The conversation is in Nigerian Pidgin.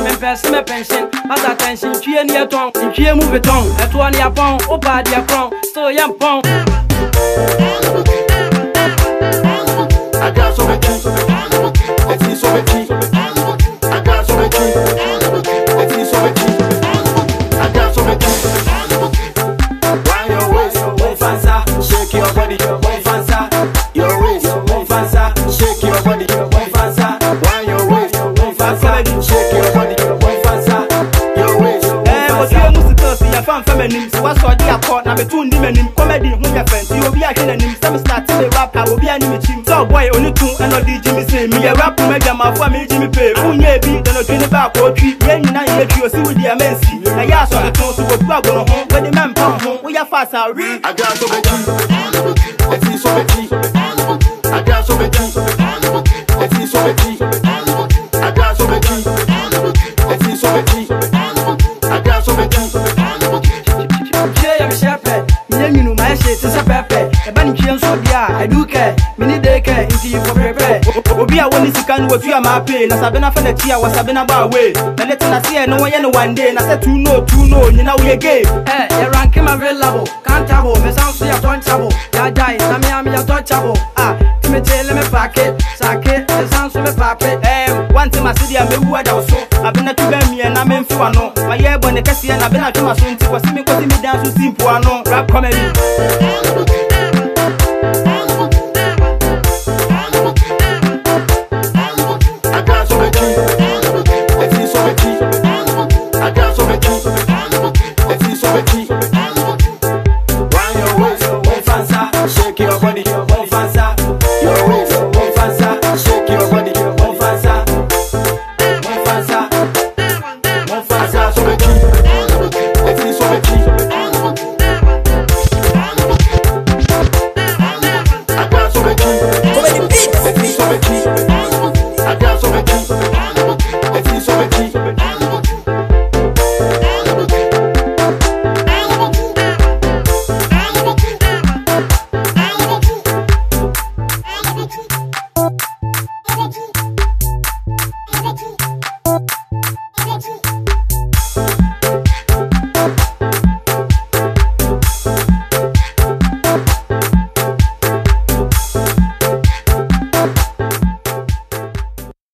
person me pension, pass attention, tue near tongue, tue move it on, at 1 year pound, opa dear crown, still young pound. I got so much tea, let's see so much tea. I got so much tea, let's see so much tea. I got so much tea. Why your waist, won't fancy, shake your body, won't fancy. Your waist, won't fancy, shake your body, won't fancy. Why your waist, won't fancy, shake your body, won't fancy. Your waist, won't fancy. Your musical, see a fan feminine, so what's all the accord, number 2 women, comedy, who your friends, you'll be a hidden, some start to rap, I will be an image. So boy, only 2 and not Jimmy say me a rap, make them my family Jimmy pay. Who may be the train back or tree, when you know you see with the Amensi. I asked on the tones to go to home, when the man come home, we are fast. I got so much tea, let's see so much tea. I got so much tea, let's see so much tea. I got so much tea, let's see so much tea. I got so much tea. Yeah, I'm shepherd. You know my shit is a pepper. A bunny kills so dear. I do care. Mini day care into you for prepare. Obia when you can what you are my pay. Na sabena for the tea was sabena bar way. The letting I see no one day. Na said 2 no, you know we gay. Eh, you rank him available. Can't table. Me sounds so untouchable. Ya die. I'm untouchable. Ah, me tell me packet. Sake. Me sounds so me packet. One time I see the me word also. I've been to me and I'm in for no. My year when the Cassia and I've been at my son to see me dance to simple no rap comedy.